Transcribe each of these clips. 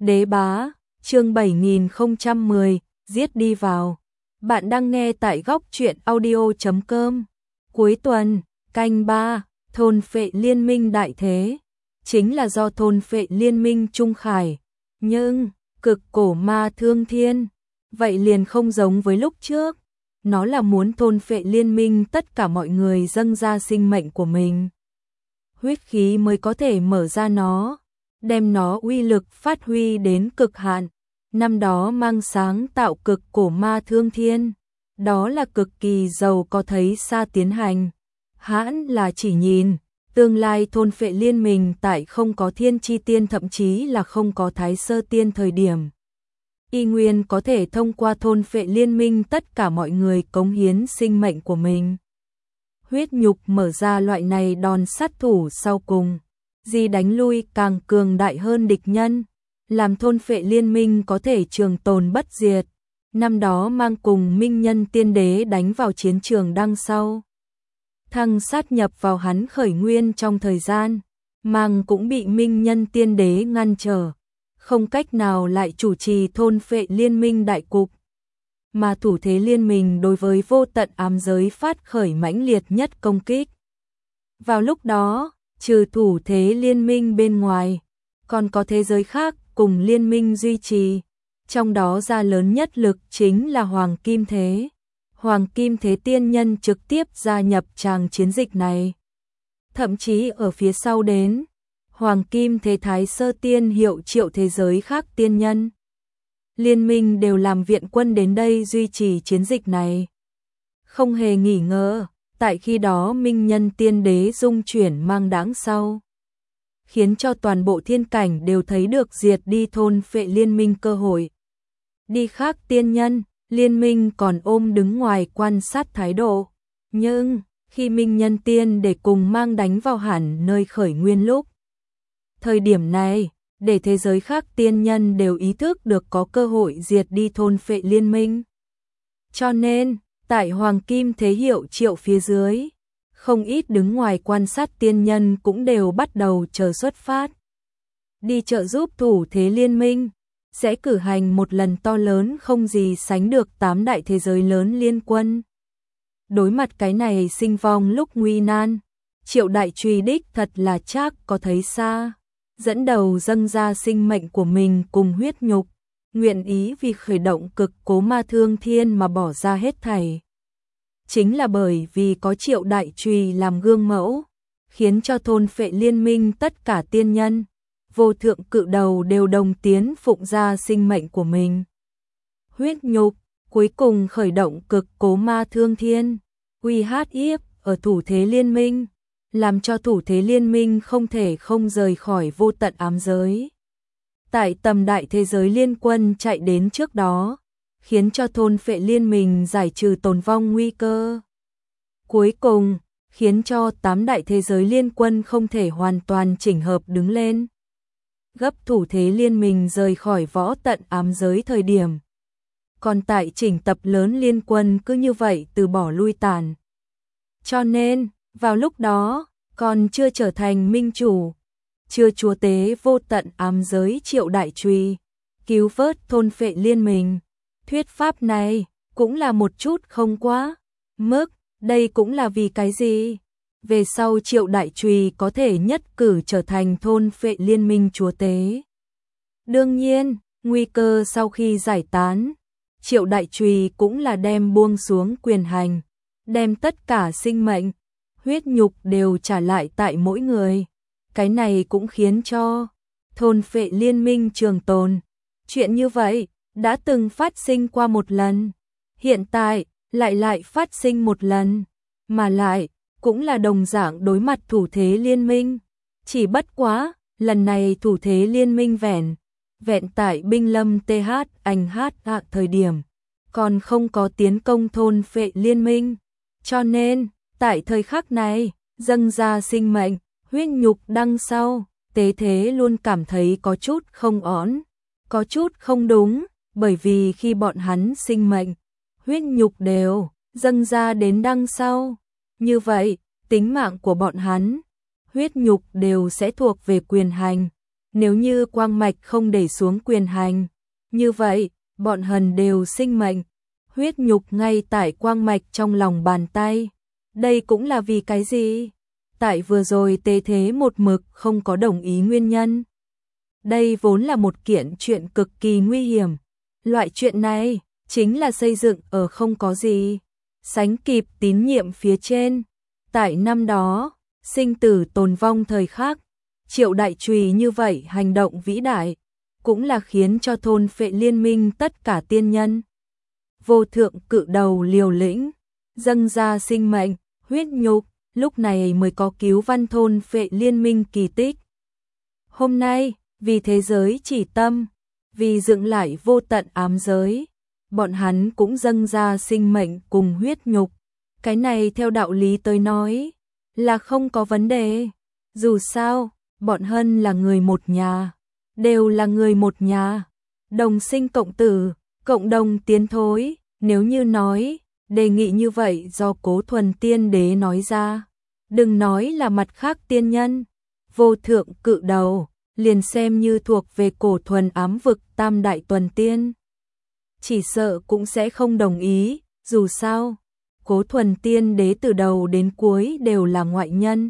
Đế bá, chương 7010, giết đi vào. Bạn đang nghe tại góc truyện audio.com. Cuối tuần, canh 3, thôn phệ liên minh đại thế. Chính là do thôn phệ liên minh Trung Khải. Nhưng, cực cổ ma thương thiên. Vậy liền không giống với lúc trước. Nó là muốn thôn phệ liên minh tất cả mọi người dâng ra sinh mệnh của mình. Huyết khí mới có thể mở ra nó, đem nó uy lực phát huy đến cực hạn. Năm đó mang sáng tạo cực cổ ma thương thiên, đó là cực kỳ giàu có thấy xa tiến hành. Hãn là chỉ nhìn, tương lai thôn phệ liên minh tại không có thiên chi tiên thậm chí là không có thái sơ tiên thời điểm. Y nguyên có thể thông qua thôn phệ liên minh tất cả mọi người cống hiến sinh mệnh của mình. Huyết nhục mở ra loại này đòn sát thủ sau cùng, gì đánh lui càng cường đại hơn địch nhân, làm thôn phệ liên minh có thể trường tồn bất diệt. Năm đó mang cùng minh nhân tiên đế đánh vào chiến trường đằng sau. Thăng sát nhập vào hắn khởi nguyên trong thời gian, mang cũng bị minh nhân tiên đế ngăn trở, không cách nào lại chủ trì thôn phệ liên minh đại cục. Mà thủ thế liên minh đối với vô tận ám giới phát khởi mãnh liệt nhất công kích. Vào lúc đó, trừ thủ thế liên minh bên ngoài, còn có thế giới khác cùng liên minh duy trì, trong đó ra lớn nhất lực chính là Hoàng Kim Thế. Hoàng Kim Thế tiên nhân trực tiếp gia nhập tràng chiến dịch này. Thậm chí ở phía sau đến, Hoàng Kim Thế Thái Sơ Tiên hiệu triệu thế giới khác tiên nhân. Liên minh đều làm viện quân đến đây duy trì chiến dịch này. Không hề nghỉ ngơi, tại khi đó minh nhân tiên đế dung chuyển mang đáng sau, khiến cho toàn bộ thiên cảnh đều thấy được diệt đi thôn phệ liên minh cơ hội. Đi khác tiên nhân, liên minh còn ôm đứng ngoài quan sát thái độ. Nhưng, khi minh nhân tiên để cùng mang đánh vào hẳn nơi khởi nguyên lúc. Thời điểm này, để thế giới khác tiên nhân đều ý thức được có cơ hội diệt đi thôn phệ liên minh. Cho nên, tại Hoàng Kim Thế hiệu triệu phía dưới, không ít đứng ngoài quan sát tiên nhân cũng đều bắt đầu chờ xuất phát. Đi trợ giúp thủ thế liên minh, sẽ cử hành một lần to lớn không gì sánh được 8 đại thế giới lớn liên quân. Đối mặt cái này sinh vong lúc nguy nan, Triệu Đại Truy đích thật là chắc có thấy xa. Dẫn đầu dâng ra sinh mệnh của mình cùng huyết nhục, nguyện ý vì khởi động cực cố ma thương thiên mà bỏ ra hết thảy. Chính là bởi vì có Triệu Đại Trùy làm gương mẫu, khiến cho thôn phệ liên minh tất cả tiên nhân, vô thượng cự đầu đều đồng tiến phụng ra sinh mệnh của mình. Huyết nhục, cuối cùng khởi động cực cố ma thương thiên, uy hát yếp ở thủ thế liên minh. Làm cho thủ thế liên minh không thể không rời khỏi vô tận ám giới. Tại tầm đại thế giới liên quân chạy đến trước đó, khiến cho thôn phệ liên minh giải trừ tồn vong nguy cơ. Cuối cùng, khiến cho 8 đại thế giới liên quân không thể hoàn toàn chỉnh hợp đứng lên. Gấp thủ thế liên minh rời khỏi võ tận ám giới thời điểm. Còn tại chỉnh tập lớn liên quân cứ như vậy từ bỏ lui tàn. Cho nên, vào lúc đó, còn chưa trở thành minh chủ, chưa chúa tế vô tận ám giới Triệu Đại Truy, cứu vớt thôn phệ liên minh. Thuyết pháp này cũng là một chút không quá mức, đây cũng là vì cái gì? Về sau Triệu Đại Truy có thể nhất cử trở thành thôn phệ liên minh chúa tế. Đương nhiên, nguy cơ sau khi giải tán, Triệu Đại Truy cũng là đem buông xuống quyền hành, đem tất cả sinh mệnh, huyết nhục đều trả lại tại mỗi người. Cái này cũng khiến cho thôn phệ liên minh trường tồn. Chuyện như vậy đã từng phát sinh qua một lần, hiện tại lại phát sinh một lần, mà lại cũng là đồng dạng đối mặt thủ thế liên minh. Chỉ bất quá, lần này thủ thế liên minh vẹn tại binh lâm TH anh hát hạ thời điểm, còn không có tiến công thôn phệ liên minh. Cho nên, tại thời khắc này, dâng ra sinh mệnh, huyết nhục đằng sau, tế thế luôn cảm thấy có chút không ổn, có chút không đúng, bởi vì khi bọn hắn sinh mệnh, huyết nhục đều dâng ra đến đằng sau, như vậy, tính mạng của bọn hắn, huyết nhục đều sẽ thuộc về quyền hành, Nếu như quang mạch không để xuống quyền hành, như vậy, bọn hần đều sinh mệnh, huyết nhục ngay tại quang mạch trong lòng bàn tay. Đây cũng là vì cái gì? Tại vừa rồi Tế Thế một mực không có đồng ý nguyên nhân. Đây vốn là một kiện chuyện cực kỳ nguy hiểm. Loại chuyện này chính là xây dựng ở không có gì sánh kịp tín nhiệm phía trên. Tại năm đó, sinh tử tồn vong thời khắc, Triệu Đại Trùy như vậy hành động vĩ đại, cũng là khiến cho thôn phệ liên minh tất cả tiên nhân. Vô thượng cự đầu liều lĩnh, dâng ra sinh mệnh, huyết nhục, lúc này mới có cứu văn thôn phệ liên minh kỳ tích. Hôm nay, vì thế giới chỉ tâm, vì dựng lại vô tận ám giới, bọn hắn cũng dâng ra sinh mệnh cùng huyết nhục. Cái này theo đạo lý tới nói, là không có vấn đề. Dù sao, bọn hân là người một nhà, đều là người một nhà, đồng sinh cộng tử, cộng đồng tiến thối. Nếu như nói, đề nghị như vậy do Cố Thuần Tiên Đế nói ra, đừng nói là mặt khác tiên nhân, vô thượng cự đầu, liền xem như thuộc về cổ thuần ám vực tam đại tuần tiên. Chỉ sợ cũng sẽ không đồng ý, dù sao, Cố Thuần Tiên Đế từ đầu đến cuối đều là ngoại nhân.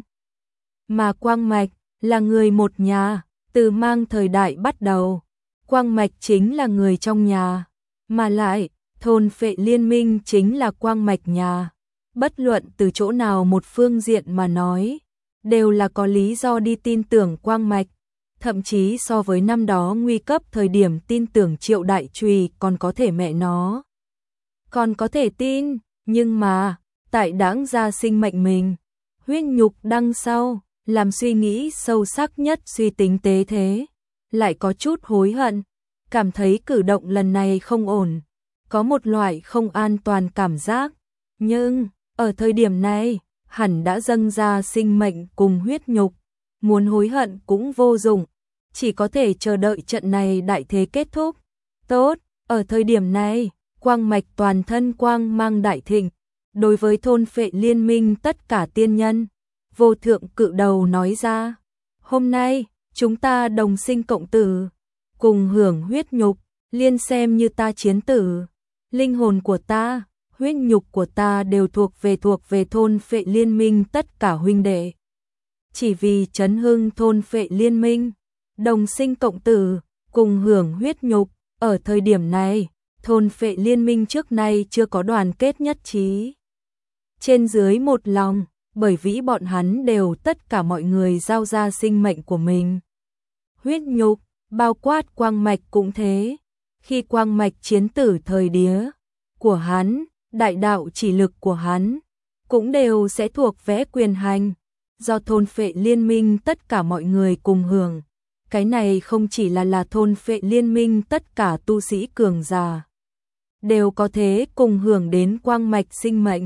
Mà Quang Mạch là người một nhà, từ mang thời đại bắt đầu, Quang Mạch chính là người trong nhà, mà lại, thôn phệ liên minh chính là Quang Mạch nhà. Bất luận từ chỗ nào một phương diện mà nói, đều là có lý do đi tin tưởng Quang Mạch. Thậm chí so với năm đó nguy cấp thời điểm tin tưởng Triệu Đại Trùy còn có thể mẹ nó. Còn có thể tin, nhưng mà, tại đãng ra sinh mệnh mình, huyết nhục đằng sau, làm suy nghĩ sâu sắc nhất suy tính Tế Thế, lại có chút hối hận, cảm thấy cử động lần này không ổn, có một loại không an toàn cảm giác, nhưng, ở thời điểm này, hẳn đã dâng ra sinh mệnh cùng huyết nhục, muốn hối hận cũng vô dụng, chỉ có thể chờ đợi trận này đại thế kết thúc. Tốt, ở thời điểm này, Quang Mạch toàn thân quang mang đại thịnh, đối với thôn phệ liên minh tất cả tiên nhân, vô thượng cự đầu nói ra, hôm nay, chúng ta đồng sinh cộng tử, cùng hưởng huyết nhục, liên xem như ta chiến tử, linh hồn của ta, huyết nhục của ta đều thuộc về thôn phệ liên minh tất cả huynh đệ. Chỉ vì chấn hưng thôn phệ liên minh, đồng sinh cộng tử, cùng hưởng huyết nhục, ở thời điểm này, thôn phệ liên minh trước nay chưa có đoàn kết nhất trí. Trên dưới một lòng, bởi vì bọn hắn đều tất cả mọi người giao ra sinh mệnh của mình. Huyết nhục, bao quát Quang Mạch cũng thế, khi Quang Mạch chiến tử thời đía của hắn, đại đạo chỉ lực của hắn, cũng đều sẽ thuộc về quyền hành, do thôn phệ liên minh tất cả mọi người cùng hưởng. Cái này không chỉ là thôn phệ liên minh tất cả tu sĩ cường giả, đều có thể cùng hưởng đến Quang Mạch sinh mệnh,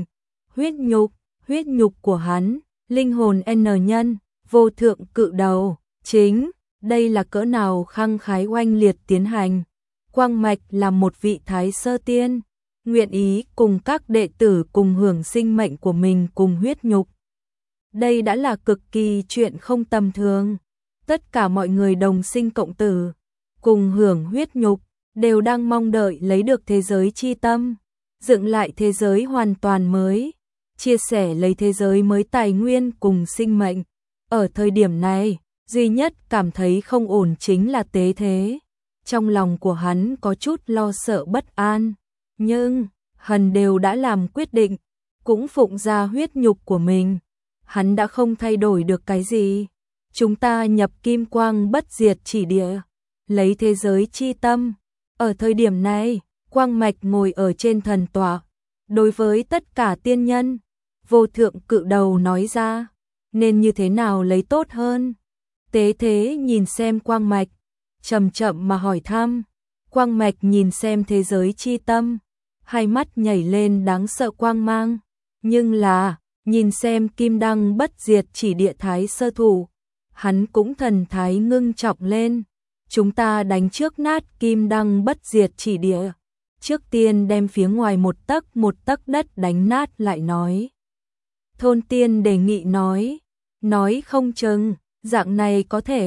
huyết nhục của hắn, linh hồn N nhân, vô thượng cự đầu, chính, đây là cỡ nào khăng khái oanh liệt tiến hành. Quang Mạch là một vị thái sơ tiên, nguyện ý cùng các đệ tử cùng hưởng sinh mệnh của mình cùng huyết nhục. Đây đã là cực kỳ chuyện không tầm thường. Tất cả mọi người đồng sinh cộng tử, cùng hưởng huyết nhục, đều đang mong đợi lấy được thế giới chi tâm, dựng lại thế giới hoàn toàn mới, chia sẻ lấy thế giới mới tài nguyên cùng sinh mệnh. Ở thời điểm này, duy nhất cảm thấy không ổn chính là Tế Thế. Trong lòng của hắn có chút lo sợ bất an, nhưng hần đều đã làm quyết định, cũng phụng ra huyết nhục của mình. Hắn đã không thay đổi được cái gì. Chúng ta nhập kim quang bất diệt chỉ địa, lấy thế giới chi tâm. Ở thời điểm này, Quang Mạch ngồi ở trên thần tọa, đối với tất cả tiên nhân, vô thượng cự đầu nói ra, nên như thế nào lấy tốt hơn. Tế Thế nhìn xem Quang Mạch, chậm chậm mà hỏi thăm. Quang Mạch nhìn xem thế giới chi tâm, hai mắt nhảy lên đáng sợ quang mang, nhưng là, nhìn xem kim đăng bất diệt chỉ địa thái sơ thủ, hắn cũng thần thái ngưng trọng lên. Chúng ta đánh trước nát kim đăng bất diệt chỉ địa, trước tiên đem phía ngoài một tấc đất đánh nát lại nói. Thôn tiên đề nghị nói không chừng, dạng này có thể,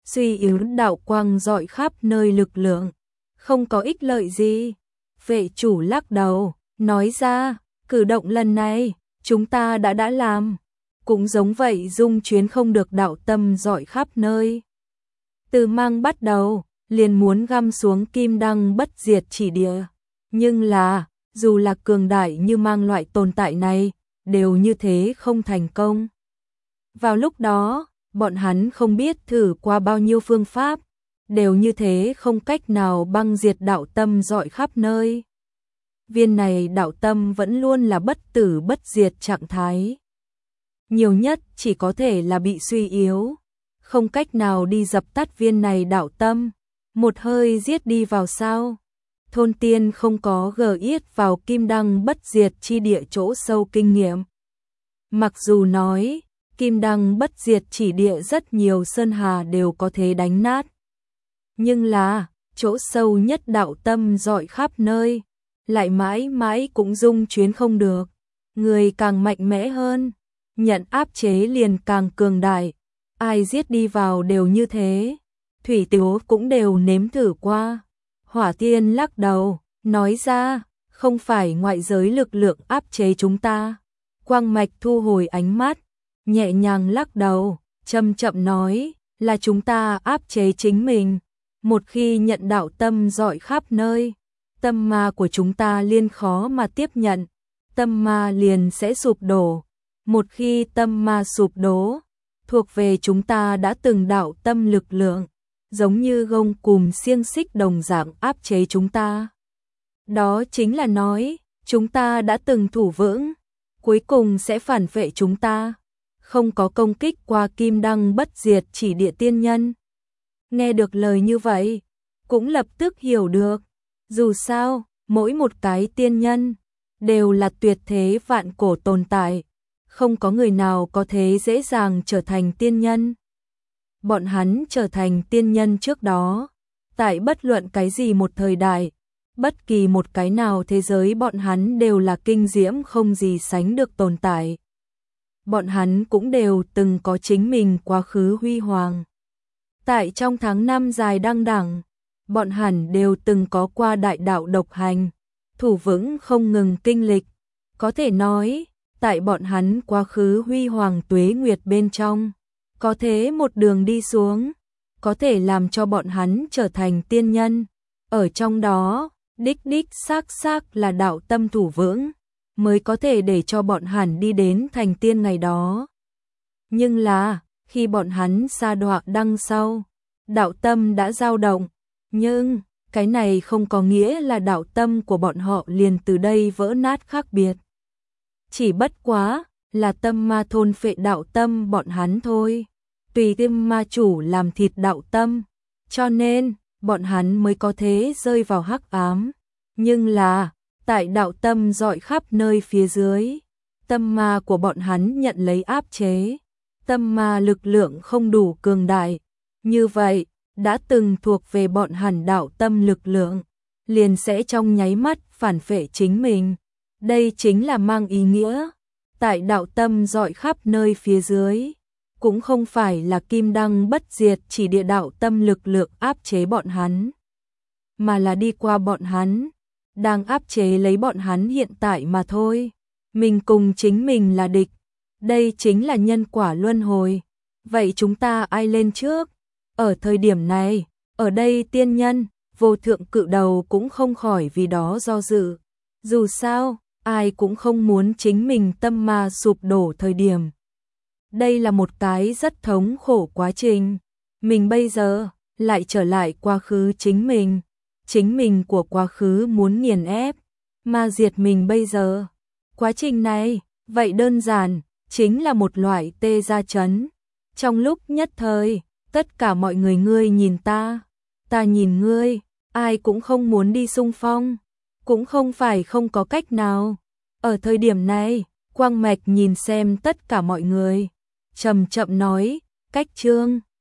suy yếu đạo quang rọi khắp nơi lực lượng, không có ích lợi gì. Vệ chủ lắc đầu, nói ra, cử động lần này, chúng ta đã làm. Cũng giống vậy dung chuyến không được đạo tâm rọi khắp nơi. Từ mang bắt đầu, liền muốn găm xuống kim đăng bất diệt chỉ địa. Nhưng là, dù là cường đại như mang loại tồn tại này, đều như thế không thành công. Vào lúc đó, bọn hắn không biết thử qua bao nhiêu phương pháp, đều như thế không cách nào băng diệt đạo tâm rọi khắp nơi. Viên này đạo tâm vẫn luôn là bất tử bất diệt trạng thái. Nhiều nhất chỉ có thể là bị suy yếu, không cách nào đi dập tắt viên này đạo tâm, một hơi giết đi vào sao. Thôn tiên không có gờ yết vào kim đăng bất diệt chi địa chỗ sâu kinh nghiệm. Mặc dù nói, kim đăng bất diệt chỉ địa rất nhiều sơn hà đều có thể đánh nát. Nhưng là, chỗ sâu nhất đạo tâm rọi khắp nơi, lại mãi mãi cũng dung chuyến không được. Người càng mạnh mẽ hơn, nhận áp chế liền càng cường đại. Ai giết đi vào đều như thế. Thủy Tiếu cũng đều nếm thử qua. Hỏa Tiên lắc đầu, nói ra, không phải ngoại giới lực lượng áp chế chúng ta. Quang Mạch thu hồi ánh mắt, nhẹ nhàng lắc đầu, chậm chậm nói, là chúng ta áp chế chính mình. Một khi nhận đạo tâm rọi khắp nơi, tâm ma của chúng ta liền khó mà tiếp nhận, tâm ma liền sẽ sụp đổ. Một khi tâm ma sụp đổ, thuộc về chúng ta đã từng đạo tâm lực lượng, giống như gông cùm xiềng xích đồng dạng áp chế chúng ta. Đó chính là nói, chúng ta đã từng thủ vững, cuối cùng sẽ phản vệ chúng ta, không có công kích qua kim đăng bất diệt chỉ địa tiên nhân. Nghe được lời như vậy, cũng lập tức hiểu được, dù sao, mỗi một cái tiên nhân, đều là tuyệt thế vạn cổ tồn tại, không có người nào có thể dễ dàng trở thành tiên nhân. Bọn hắn trở thành tiên nhân trước đó, tại bất luận cái gì một thời đại, bất kỳ một cái nào thế giới bọn hắn đều là kinh diễm không gì sánh được tồn tại. Bọn hắn cũng đều từng có chính mình quá khứ huy hoàng. Tại trong tháng năm dài đăng đẳng, bọn hắn đều từng có qua đại đạo độc hành, thủ vững không ngừng kinh lịch. Có thể nói, tại bọn hắn quá khứ huy hoàng tuế nguyệt bên trong, có thế một đường đi xuống, có thể làm cho bọn hắn trở thành tiên nhân. Ở trong đó, đích xác là đạo tâm thủ vững, mới có thể để cho bọn hắn đi đến thành tiên ngày đó. Nhưng là, khi bọn hắn sa đọa đăng sau, đạo tâm đã dao động, nhưng cái này không có nghĩa là đạo tâm của bọn họ liền từ đây vỡ nát khác biệt. Chỉ bất quá là tâm ma thôn phệ đạo tâm bọn hắn thôi, tùy tim ma chủ làm thịt đạo tâm, cho nên bọn hắn mới có thế rơi vào hắc ám. Nhưng là, tại đạo tâm rọi khắp nơi phía dưới, tâm ma của bọn hắn nhận lấy áp chế, tâm ma lực lượng không đủ cường đại. Như vậy, đã từng thuộc về bọn hắn đạo tâm lực lượng, liền sẽ trong nháy mắt phản phệ chính mình. Đây chính là mang ý nghĩa, tại đạo tâm rọi khắp nơi phía dưới, cũng không phải là kim đăng bất diệt chỉ địa đạo tâm lực lượng áp chế bọn hắn, mà là đi qua bọn hắn, đang áp chế lấy bọn hắn hiện tại mà thôi. Mình cùng chính mình là địch, đây chính là nhân quả luân hồi. Vậy chúng ta ai lên trước? Ở thời điểm này, ở đây tiên nhân, vô thượng cự đầu cũng không khỏi vì đó do dự. Dù sao, ai cũng không muốn chính mình tâm ma sụp đổ thời điểm. Đây là một cái rất thống khổ quá trình. Mình bây giờ, lại trở lại quá khứ chính mình của quá khứ muốn nghiền ép, ma diệt mình bây giờ. Quá trình này, vậy đơn giản, chính là một loại tê ra chấn. Trong lúc nhất thời, tất cả mọi người ngươi nhìn ta nhìn ngươi, ai cũng không muốn đi xung phong, cũng không phải không có cách nào. Ở thời điểm này, Quang Mạch nhìn xem tất cả mọi người, chậm chậm nói, cách chương